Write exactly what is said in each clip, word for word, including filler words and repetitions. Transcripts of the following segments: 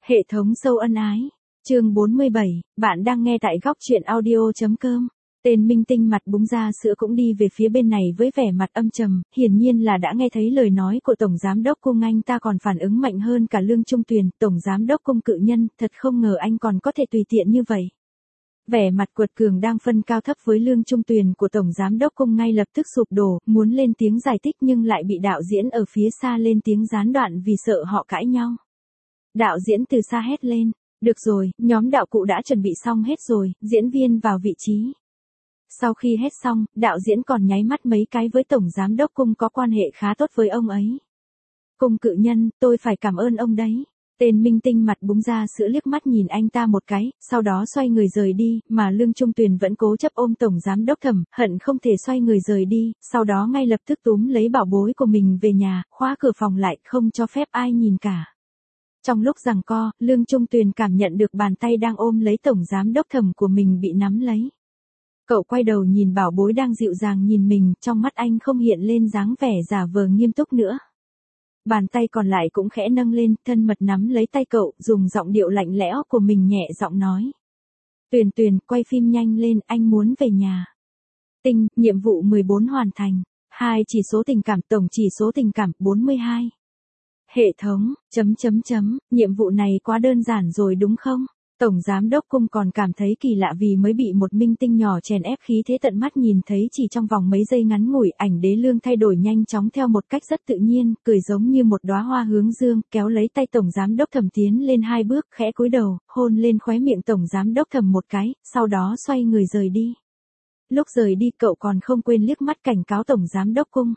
Hệ thống sâu ân ái. Chương bốn mươi bảy, bạn đang nghe tại góc truyện audio chấm com. Tên minh tinh mặt búng ra sữa cũng đi về phía bên này với vẻ mặt âm trầm, hiển nhiên là đã nghe thấy lời nói của Tổng Giám đốc Cung, anh ta còn phản ứng mạnh hơn cả Lương Trung Tuyền. Tổng Giám đốc Cung cự nhân, thật không ngờ anh còn có thể tùy tiện như vậy. Vẻ mặt quật cường đang phân cao thấp với Lương Trung Tuyền của Tổng Giám đốc Cung ngay lập tức sụp đổ, muốn lên tiếng giải thích nhưng lại bị đạo diễn ở phía xa lên tiếng gián đoạn vì sợ họ cãi nhau. Đạo diễn từ xa hét lên, được rồi, nhóm đạo cụ đã chuẩn bị xong hết rồi, diễn viên vào vị trí. Sau khi hét xong, đạo diễn còn nháy mắt mấy cái với Tổng Giám đốc Cung có quan hệ khá tốt với ông ấy. Cung cự nhân, tôi phải cảm ơn ông đấy. Tên minh tinh mặt búng ra sữa liếc mắt nhìn anh ta một cái, sau đó xoay người rời đi, mà Lương Trung Tuyền vẫn cố chấp ôm Tổng Giám đốc Thẩm, hận không thể xoay người rời đi, sau đó ngay lập tức túm lấy bảo bối của mình về nhà, khóa cửa phòng lại, không cho phép ai nhìn cả. Trong lúc giằng co, Lương Trung Tuyền cảm nhận được bàn tay đang ôm lấy Tổng Giám đốc Thẩm của mình bị nắm lấy. Cậu quay đầu nhìn bảo bối đang dịu dàng nhìn mình, trong mắt anh không hiện lên dáng vẻ giả vờ nghiêm túc nữa. Bàn tay còn lại cũng khẽ nâng lên, thân mật nắm lấy tay cậu, dùng giọng điệu lạnh lẽo của mình nhẹ giọng nói. Tuyền Tuyền, quay phim nhanh lên, anh muốn về nhà. Tinh, nhiệm vụ mười bốn hoàn thành. hai chỉ số tình cảm, tổng chỉ số tình cảm, bốn mươi hai. Hệ thống, chấm chấm chấm, nhiệm vụ này quá đơn giản rồi đúng không? Tổng Giám đốc Cung còn cảm thấy kỳ lạ vì mới bị một minh tinh nhỏ chèn ép khí thế tận mắt nhìn thấy chỉ trong vòng mấy giây ngắn ngủi, ảnh Đế Lương thay đổi nhanh chóng theo một cách rất tự nhiên, cười giống như một đóa hoa hướng dương, kéo lấy tay Tổng Giám đốc Thẩm tiến lên hai bước, khẽ cúi đầu, hôn lên khóe miệng Tổng Giám đốc Thẩm một cái, sau đó xoay người rời đi. Lúc rời đi cậu còn không quên liếc mắt cảnh cáo Tổng Giám đốc Cung.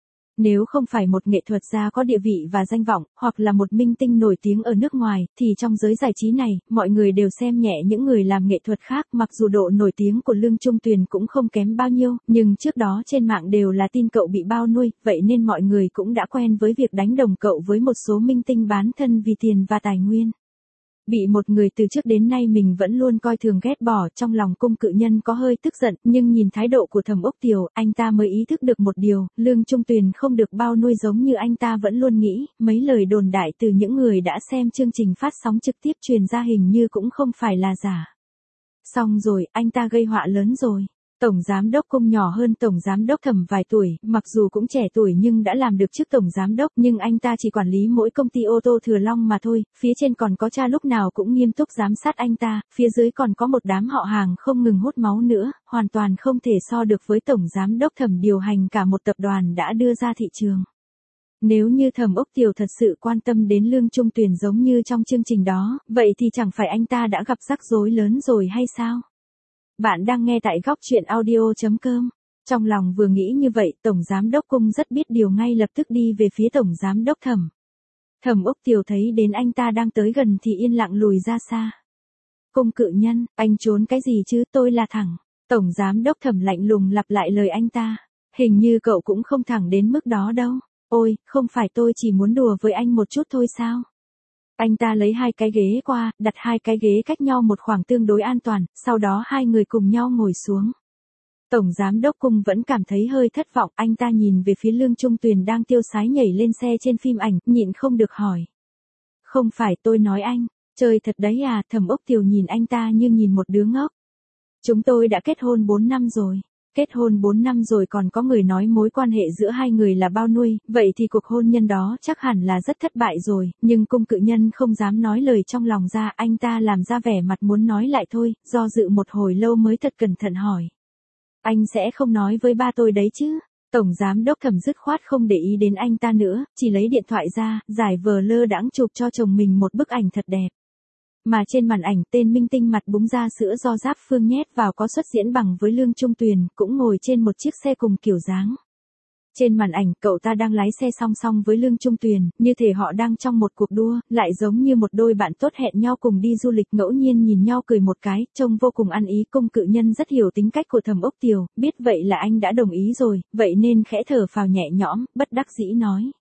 Nếu không phải một nghệ thuật gia có địa vị và danh vọng, hoặc là một minh tinh nổi tiếng ở nước ngoài, thì trong giới giải trí này, mọi người đều xem nhẹ những người làm nghệ thuật khác, mặc dù độ nổi tiếng của Lương Trung Tuyền cũng không kém bao nhiêu, nhưng trước đó trên mạng đều là tin cậu bị bao nuôi, vậy nên mọi người cũng đã quen với việc đánh đồng cậu với một số minh tinh bán thân vì tiền và tài nguyên. Bị một người từ trước đến nay mình vẫn luôn coi thường ghét bỏ, trong lòng Cung cự nhân có hơi tức giận, nhưng nhìn thái độ của Thẩm Úc Tiều, anh ta mới ý thức được một điều, Lương Trung Tuyền không được bao nuôi giống như anh ta vẫn luôn nghĩ, mấy lời đồn đại từ những người đã xem chương trình phát sóng trực tiếp truyền ra hình như cũng không phải là giả. Xong rồi, anh ta gây họa lớn rồi. Tổng Giám đốc Cung nhỏ hơn Tổng Giám đốc Thẩm vài tuổi, mặc dù cũng trẻ tuổi nhưng đã làm được chức Tổng Giám đốc, nhưng anh ta chỉ quản lý mỗi công ty ô tô Thừa Long mà thôi, phía trên còn có cha lúc nào cũng nghiêm túc giám sát anh ta, phía dưới còn có một đám họ hàng không ngừng hút máu nữa, hoàn toàn không thể so được với Tổng Giám đốc Thẩm điều hành cả một tập đoàn đã đưa ra thị trường. Nếu như Thẩm Úc Tiều thật sự quan tâm đến Lương Trung Tuyền giống như trong chương trình đó, vậy thì chẳng phải anh ta đã gặp rắc rối lớn rồi hay sao? Bạn đang nghe tại góc truyện audio chấm com. Trong lòng vừa nghĩ như vậy, Tổng Giám đốc Cung rất biết điều ngay lập tức đi về phía Tổng Giám đốc Thẩm. Thẩm Úc Tiều thấy đến anh ta đang tới gần thì yên lặng lùi ra xa. Cung cự nhân, anh trốn cái gì chứ, tôi là thẳng. Tổng Giám đốc Thẩm lạnh lùng lặp lại lời anh ta. Hình như cậu cũng không thẳng đến mức đó đâu. Ôi, không phải tôi chỉ muốn đùa với anh một chút thôi sao? Anh ta lấy hai cái ghế qua, đặt hai cái ghế cách nhau một khoảng tương đối an toàn, sau đó hai người cùng nhau ngồi xuống. Tổng Giám đốc Cung vẫn cảm thấy hơi thất vọng, anh ta nhìn về phía Lương Trung Tuyền đang tiêu sái nhảy lên xe trên phim ảnh, nhịn không được hỏi. Không phải tôi nói anh, chơi thật đấy à, Thẩm Úc Tiều nhìn anh ta như nhìn một đứa ngốc. Chúng tôi đã kết hôn bốn năm rồi. Kết hôn bốn năm rồi còn có người nói mối quan hệ giữa hai người là bao nuôi, vậy thì cuộc hôn nhân đó chắc hẳn là rất thất bại rồi, nhưng Cung cự nhân không dám nói lời trong lòng ra, anh ta làm ra vẻ mặt muốn nói lại thôi, do dự một hồi lâu mới thật cẩn thận hỏi. Anh sẽ không nói với ba tôi đấy chứ? Tổng Giám đốc Thẩm dứt khoát không để ý đến anh ta nữa, chỉ lấy điện thoại ra, giải vờ lơ đãng chụp cho chồng mình một bức ảnh thật đẹp. Mà trên màn ảnh tên minh tinh mặt búng ra sữa do Giáp Phương nhét vào có xuất diễn bằng với Lương Trung Tuyền, cũng ngồi trên một chiếc xe cùng kiểu dáng. Trên màn ảnh, cậu ta đang lái xe song song với Lương Trung Tuyền, như thể họ đang trong một cuộc đua, lại giống như một đôi bạn tốt hẹn nhau cùng đi du lịch, ngẫu nhiên nhìn nhau cười một cái, trông vô cùng ăn ý. Cung cự nhân rất hiểu tính cách của Thẩm Úc Tiều, biết vậy là anh đã đồng ý rồi, vậy nên khẽ thở phào nhẹ nhõm, bất đắc dĩ nói.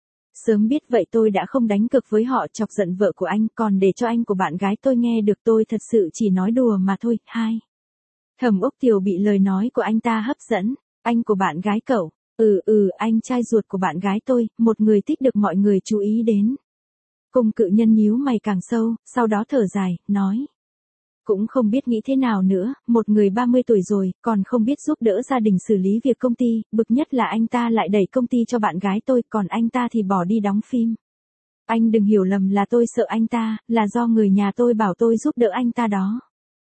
Sớm biết vậy tôi đã không đánh cược với họ chọc giận vợ của anh, còn để cho anh của bạn gái tôi nghe được, tôi thật sự chỉ nói đùa mà thôi. Hai. Thẩm Úc Tiều bị lời nói của anh ta hấp dẫn. Anh của bạn gái cậu? Ừ ừ, anh trai ruột của bạn gái tôi, một người thích được mọi người chú ý đến. Cung cự nhân nhíu mày càng sâu, sau đó thở dài, nói. Cũng không biết nghĩ thế nào nữa, một người ba mươi tuổi rồi, còn không biết giúp đỡ gia đình xử lý việc công ty, bực nhất là anh ta lại đẩy công ty cho bạn gái tôi, còn anh ta thì bỏ đi đóng phim. Anh đừng hiểu lầm là tôi sợ anh ta, là do người nhà tôi bảo tôi giúp đỡ anh ta đó.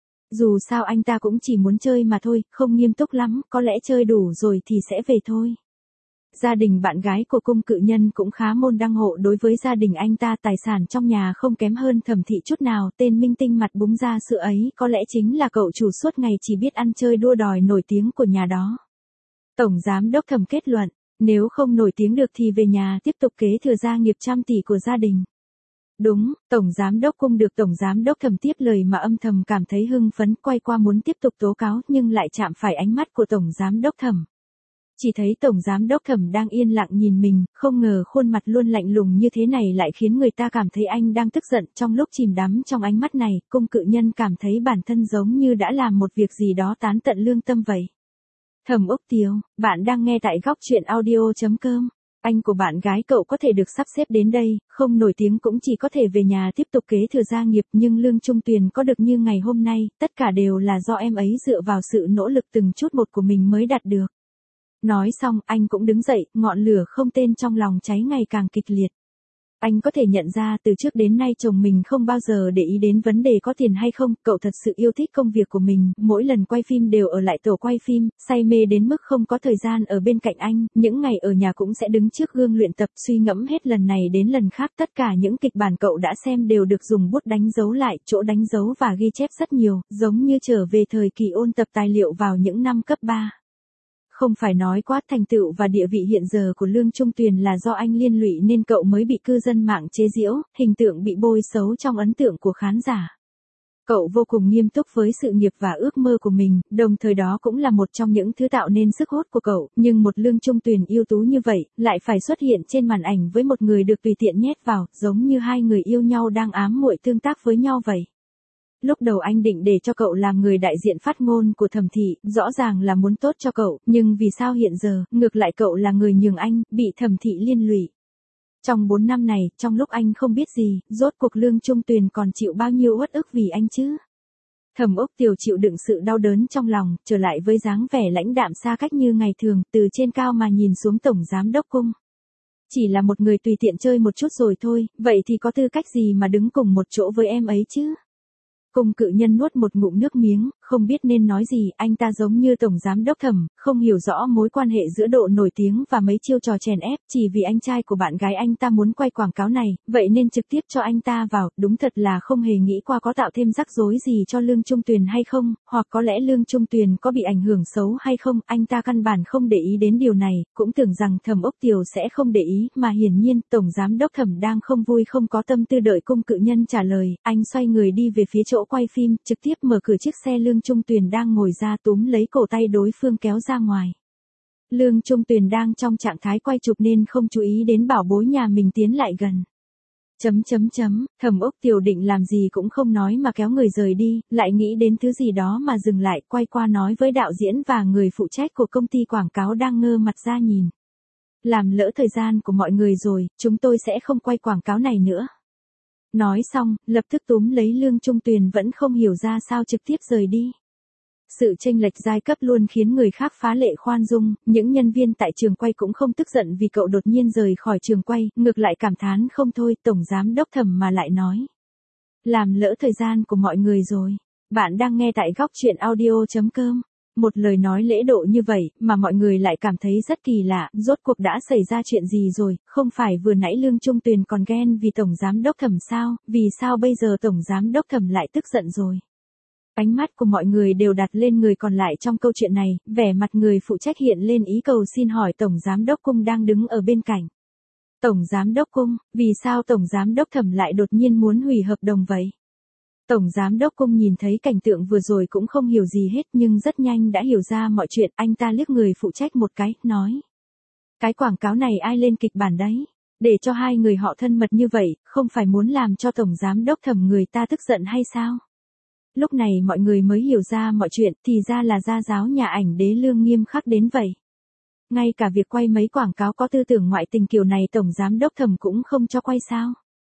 Dù sao anh ta cũng chỉ muốn chơi mà thôi, không nghiêm túc lắm, có lẽ chơi đủ rồi thì sẽ về thôi. Gia đình bạn gái của cung cự nhân cũng khá môn đăng hộ đối với gia đình anh ta, tài sản trong nhà không kém hơn Thẩm thị chút nào, tên minh tinh mặt búng ra sữa ấy có lẽ chính là cậu chủ suốt ngày chỉ biết ăn chơi đua đòi nổi tiếng của nhà đó. Tổng giám đốc Thẩm kết luận, nếu không nổi tiếng được thì về nhà tiếp tục kế thừa gia nghiệp trăm tỷ của gia đình. Đúng, Tổng Giám đốc Cung được Tổng Giám đốc Thẩm tiếp lời mà âm thầm cảm thấy hưng phấn, quay qua muốn tiếp tục tố cáo nhưng lại chạm phải ánh mắt của Tổng Giám đốc Thẩm. Chỉ thấy Tổng Giám đốc Thẩm đang yên lặng nhìn mình, không ngờ khuôn mặt luôn lạnh lùng như thế này lại khiến người ta cảm thấy anh đang tức giận. Trong lúc chìm đắm trong ánh mắt này, cung cự nhân cảm thấy bản thân giống như đã làm một việc gì đó tán tận lương tâm vậy. Thẩm Úc Tiếu, bạn đang nghe tại góc truyện audio chấm com. Anh của bạn gái cậu có thể được sắp xếp đến đây, không nổi tiếng cũng chỉ có thể về nhà tiếp tục kế thừa gia nghiệp, nhưng Lương Trung Tuyền có được như ngày hôm nay, tất cả đều là do em ấy dựa vào sự nỗ lực từng chút một của mình mới đạt được. Nói xong, anh cũng đứng dậy, ngọn lửa không tên trong lòng cháy ngày càng kịch liệt. Anh có thể nhận ra từ trước đến nay chồng mình không bao giờ để ý đến vấn đề có tiền hay không, cậu thật sự yêu thích công việc của mình, mỗi lần quay phim đều ở lại tổ quay phim, say mê đến mức không có thời gian ở bên cạnh anh, những ngày ở nhà cũng sẽ đứng trước gương luyện tập, suy ngẫm hết lần này đến lần khác, tất cả những kịch bản cậu đã xem đều được dùng bút đánh dấu lại, chỗ đánh dấu và ghi chép rất nhiều, giống như trở về thời kỳ ôn tập tài liệu vào những năm cấp ba. Không phải nói quá, thành tựu và địa vị hiện giờ của Lương Trung Tuyền là do anh liên lụy nên cậu mới bị cư dân mạng chế giễu, hình tượng bị bôi xấu trong ấn tượng của khán giả. Cậu vô cùng nghiêm túc với sự nghiệp và ước mơ của mình, đồng thời đó cũng là một trong những thứ tạo nên sức hút của cậu, nhưng một Lương Trung Tuyền ưu tú như vậy, lại phải xuất hiện trên màn ảnh với một người được tùy tiện nhét vào, giống như hai người yêu nhau đang ám muội tương tác với nhau vậy. Lúc đầu anh định để cho cậu làm người đại diện phát ngôn của Thẩm thị, rõ ràng là muốn tốt cho cậu, nhưng vì sao hiện giờ, ngược lại cậu là người nhường anh, bị Thẩm thị liên lụy. Trong bốn năm này, trong lúc anh không biết gì, rốt cuộc Lương Trung Tuyền còn chịu bao nhiêu uất ức vì anh chứ? Thẩm Úc Tiều chịu đựng sự đau đớn trong lòng, trở lại với dáng vẻ lãnh đạm xa cách như ngày thường, từ trên cao mà nhìn xuống Tổng Giám đốc Cung. Chỉ là một người tùy tiện chơi một chút rồi thôi, vậy thì có tư cách gì mà đứng cùng một chỗ với em ấy chứ? Cung cự nhân nuốt một ngụm nước miếng, không biết nên nói gì, anh ta giống như Tổng Giám đốc Thẩm, không hiểu rõ mối quan hệ giữa độ nổi tiếng và mấy chiêu trò chèn ép, chỉ vì anh trai của bạn gái anh ta muốn quay quảng cáo này, vậy nên trực tiếp cho anh ta vào, đúng thật là không hề nghĩ qua có tạo thêm rắc rối gì cho Lương Trung Tuyền hay không, hoặc có lẽ Lương Trung Tuyền có bị ảnh hưởng xấu hay không, anh ta căn bản không để ý đến điều này, cũng tưởng rằng Thẩm Úc Tiều sẽ không để ý, mà hiển nhiên, Tổng Giám đốc Thẩm đang không vui không có tâm tư đợi cung cự nhân trả lời, anh xoay người đi về phía chỗ quay phim, trực tiếp mở cửa chiếc xe Lương Trung Tuyền đang ngồi ra, túm lấy cổ tay đối phương kéo ra ngoài. Lương Trung Tuyền đang trong trạng thái quay chụp nên không chú ý đến bảo bối nhà mình tiến lại gần. Chấm chấm chấm, Thẩm Úc Tiều định làm gì cũng không nói mà kéo người rời đi, lại nghĩ đến thứ gì đó mà dừng lại, quay qua nói với đạo diễn và người phụ trách của công ty quảng cáo đang ngơ mặt ra nhìn. Làm lỡ thời gian của mọi người rồi, chúng tôi sẽ không quay quảng cáo này nữa. Nói xong, lập tức túm lấy Lương Trung Tuyền vẫn không hiểu ra sao trực tiếp rời đi. Sự chênh lệch giai cấp luôn khiến người khác phá lệ khoan dung, những nhân viên tại trường quay cũng không tức giận vì cậu đột nhiên rời khỏi trường quay, ngược lại cảm thán không thôi, Tổng Giám đốc Thẩm mà lại nói. Làm lỡ thời gian của mọi người rồi. Bạn đang nghe tại góc truyện audio chấm com. Một lời nói lễ độ như vậy, mà mọi người lại cảm thấy rất kỳ lạ, rốt cuộc đã xảy ra chuyện gì rồi, không phải vừa nãy Lương Trung Tuyền còn ghen vì Tổng Giám đốc Thẩm sao, vì sao bây giờ Tổng Giám đốc Thẩm lại tức giận rồi. Ánh mắt của mọi người đều đặt lên người còn lại trong câu chuyện này, vẻ mặt người phụ trách hiện lên ý cầu xin hỏi Tổng Giám đốc Cung đang đứng ở bên cạnh. Tổng Giám đốc Cung, vì sao Tổng Giám đốc Thẩm lại đột nhiên muốn hủy hợp đồng vậy? Tổng Giám đốc Cung nhìn thấy cảnh tượng vừa rồi cũng không hiểu gì hết nhưng rất nhanh đã hiểu ra mọi chuyện, anh ta liếc người phụ trách một cái, nói. Cái quảng cáo này ai lên kịch bản đấy? Để cho hai người họ thân mật như vậy, không phải muốn làm cho Tổng Giám đốc Thẩm người ta tức giận hay sao? Lúc này mọi người mới hiểu ra mọi chuyện, thì ra là gia giáo nhà ảnh đế Lương nghiêm khắc đến vậy. Ngay cả việc quay mấy quảng cáo có tư tưởng ngoại tình kiểu này Tổng Giám đốc Thẩm cũng không cho quay sao?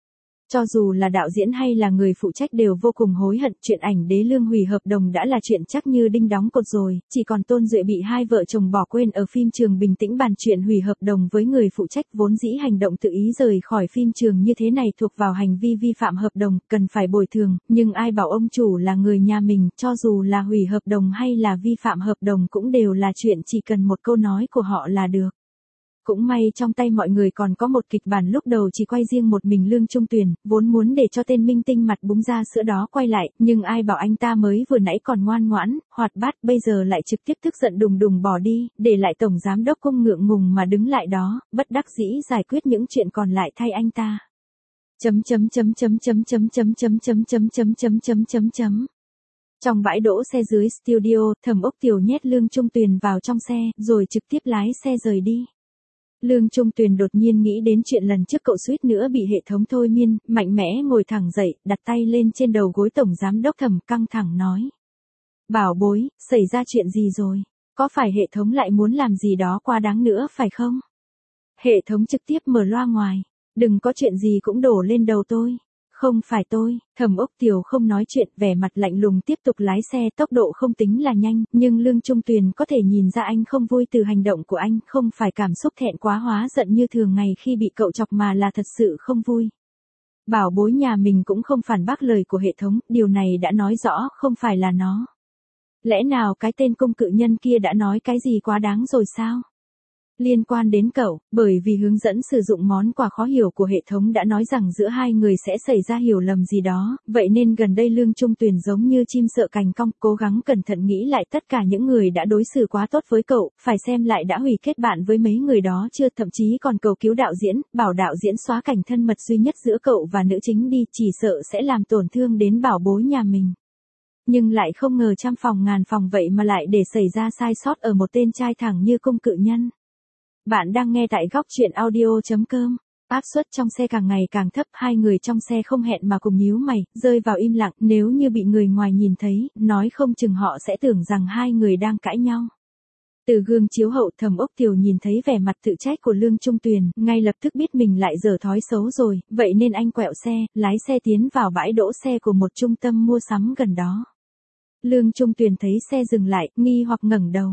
Cho dù là đạo diễn hay là người phụ trách đều vô cùng hối hận, chuyện ảnh đế lương hủy hợp đồng đã là chuyện chắc như đinh đóng cột rồi, chỉ còn Tôn Duệ bị hai vợ chồng bỏ quên ở phim trường bình tĩnh bàn chuyện hủy hợp đồng với người phụ trách, vốn dĩ hành động tự ý rời khỏi phim trường như thế này thuộc vào hành vi vi phạm hợp đồng, cần phải bồi thường, nhưng ai bảo ông chủ là người nhà mình, cho dù là hủy hợp đồng hay là vi phạm hợp đồng cũng đều là chuyện chỉ cần một câu nói của họ là được. Cũng may trong tay mọi người còn có một kịch bản lúc đầu chỉ quay riêng một mình Lương Trung Tuyền, vốn muốn để cho tên minh tinh mặt búng ra sữa đó quay lại, nhưng ai bảo anh ta mới vừa nãy còn ngoan ngoãn, hoạt bát, bây giờ lại trực tiếp tức giận đùng đùng bỏ đi, để lại tổng giám đốc cung ngượng ngùng mà đứng lại đó, bất đắc dĩ giải quyết những chuyện còn lại thay anh ta. Chấm chấm chấm chấm chấm chấm chấm chấm chấm chấm chấm chấm chấm chấm chấm. Trong bãi đỗ xe dưới studio, Thẩm Ốc Tiểu nhét Lương Trung Tuyền vào trong xe, rồi trực tiếp lái xe rời đi. Lương Trung Tuyền đột nhiên nghĩ đến chuyện lần trước cậu suýt nữa bị hệ thống thôi miên, mạnh mẽ ngồi thẳng dậy, đặt tay lên trên đầu gối tổng giám đốc Thẩm, căng thẳng nói. Bảo bối, xảy ra chuyện gì rồi? Có phải hệ thống lại muốn làm gì đó quá đáng nữa phải không? Hệ thống trực tiếp mở loa ngoài. Đừng có chuyện gì cũng đổ lên đầu tôi. Không phải tôi, Thẩm Ốc Tiểu không nói chuyện, vẻ mặt lạnh lùng tiếp tục lái xe, tốc độ không tính là nhanh, nhưng Lương Trung Tuyền có thể nhìn ra anh không vui từ hành động của anh, không phải cảm xúc thẹn quá hóa giận như thường ngày khi bị cậu chọc mà là thật sự không vui. Bảo bối nhà mình cũng không phản bác lời của hệ thống, điều này đã nói rõ không phải là nó. Lẽ nào cái tên công cự nhân kia đã nói cái gì quá đáng rồi sao? Liên quan đến cậu, bởi vì hướng dẫn sử dụng món quà khó hiểu của hệ thống đã nói rằng giữa hai người sẽ xảy ra hiểu lầm gì đó, vậy nên gần đây Lương Trung Tuyền giống như chim sợ cành cong, cố gắng cẩn thận nghĩ lại tất cả những người đã đối xử quá tốt với cậu, phải xem lại đã hủy kết bạn với mấy người đó chưa, thậm chí còn cầu cứu đạo diễn, bảo đạo diễn xóa cảnh thân mật duy nhất giữa cậu và nữ chính đi, chỉ sợ sẽ làm tổn thương đến bảo bối nhà mình. Nhưng lại không ngờ trăm phòng ngàn phòng vậy mà lại để xảy ra sai sót ở một tên trai thẳng như cung cự nhân. Bạn đang nghe tại góc truyện audio chấm com. Áp suất trong xe càng ngày càng thấp, hai người trong xe không hẹn mà cùng nhíu mày, rơi vào im lặng, nếu như bị người ngoài nhìn thấy, nói không chừng họ sẽ tưởng rằng hai người đang cãi nhau. Từ gương chiếu hậu, Thẩm Ốc Tiểu nhìn thấy vẻ mặt tự trách của Lương Trung Tuyền, ngay lập tức biết mình lại dở thói xấu rồi, vậy nên anh quẹo xe, lái xe tiến vào bãi đỗ xe của một trung tâm mua sắm gần đó. Lương Trung Tuyền thấy xe dừng lại, nghi hoặc ngẩng đầu.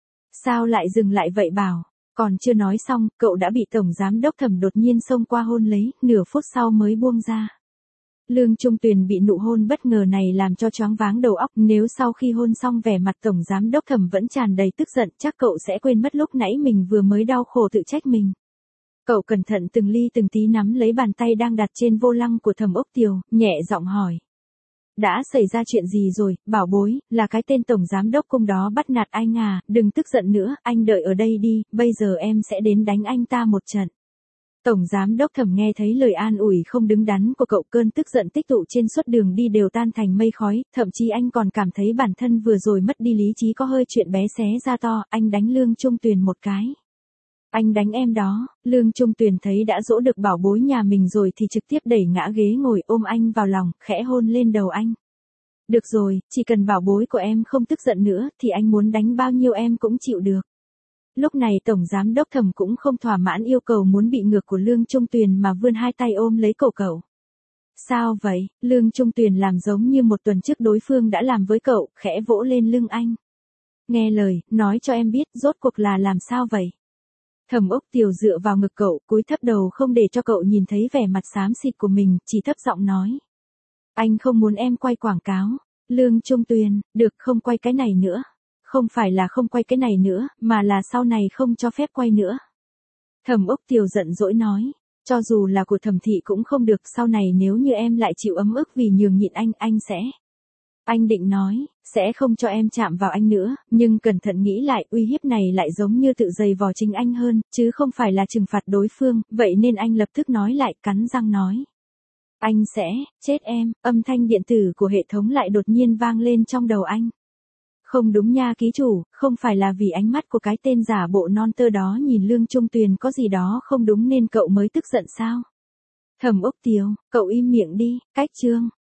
Sao lại dừng lại vậy bảo? Còn chưa nói xong, cậu đã bị tổng giám đốc Thẩm đột nhiên xông qua hôn lấy, nửa phút sau mới buông ra. Lương Trung Tuyền bị nụ hôn bất ngờ này làm cho choáng váng đầu óc, nếu sau khi hôn xong vẻ mặt tổng giám đốc Thẩm vẫn tràn đầy tức giận, chắc cậu sẽ quên mất lúc nãy mình vừa mới đau khổ tự trách mình. Cậu cẩn thận từng ly từng tí nắm lấy bàn tay đang đặt trên vô lăng của Thẩm Ốc Tiểu, nhẹ giọng hỏi. Đã xảy ra chuyện gì rồi, bảo bối, là cái tên tổng giám đốc cung đó bắt nạt anh à, đừng tức giận nữa, anh đợi ở đây đi, bây giờ em sẽ đến đánh anh ta một trận. Tổng giám đốc Thẩm nghe thấy lời an ủi không đứng đắn của cậu, cơn tức giận tích tụ trên suốt đường đi đều tan thành mây khói, thậm chí anh còn cảm thấy bản thân vừa rồi mất đi lý trí, có hơi chuyện bé xé ra to, anh đánh Lương Trung Tuyền một cái. Anh đánh em đó, Lương Trung Tuyền thấy đã dỗ được bảo bối nhà mình rồi thì trực tiếp đẩy ngã ghế ngồi, ôm anh vào lòng, khẽ hôn lên đầu anh. Được rồi, chỉ cần bảo bối của em không tức giận nữa thì anh muốn đánh bao nhiêu em cũng chịu được. Lúc này tổng giám đốc Thẩm cũng không thỏa mãn yêu cầu muốn bị ngược của Lương Trung Tuyền mà vươn hai tay ôm lấy cổ cậu. Sao vậy? Lương Trung Tuyền làm giống như một tuần trước đối phương đã làm với cậu, khẽ vỗ lên lưng anh. Nghe lời, nói cho em biết rốt cuộc là làm sao vậy? Thẩm Ốc Tiểu dựa vào ngực cậu, cúi thấp đầu không để cho cậu nhìn thấy vẻ mặt xám xịt của mình, chỉ thấp giọng nói. Anh không muốn em quay quảng cáo. Lương Trung Tuyền, được không quay cái này nữa. Không phải là không quay cái này nữa, mà là sau này không cho phép quay nữa. Thẩm Ốc Tiểu giận dỗi nói. Cho dù là của Thẩm thị cũng không được, sau này nếu như em lại chịu ấm ức vì nhường nhịn anh, anh sẽ... Anh định nói, sẽ không cho em chạm vào anh nữa, nhưng cẩn thận nghĩ lại, uy hiếp này lại giống như tự giày vò chính anh hơn, chứ không phải là trừng phạt đối phương, vậy nên anh lập tức nói lại, cắn răng nói. Anh sẽ, chết em, âm thanh điện tử của hệ thống lại đột nhiên vang lên trong đầu anh. Không đúng nha ký chủ, không phải là vì ánh mắt của cái tên giả bộ non tơ đó nhìn Lương Trung Tuyền có gì đó không đúng nên cậu mới tức giận sao? Thẩm Ốc Tiểu, cậu im miệng đi, cách chương.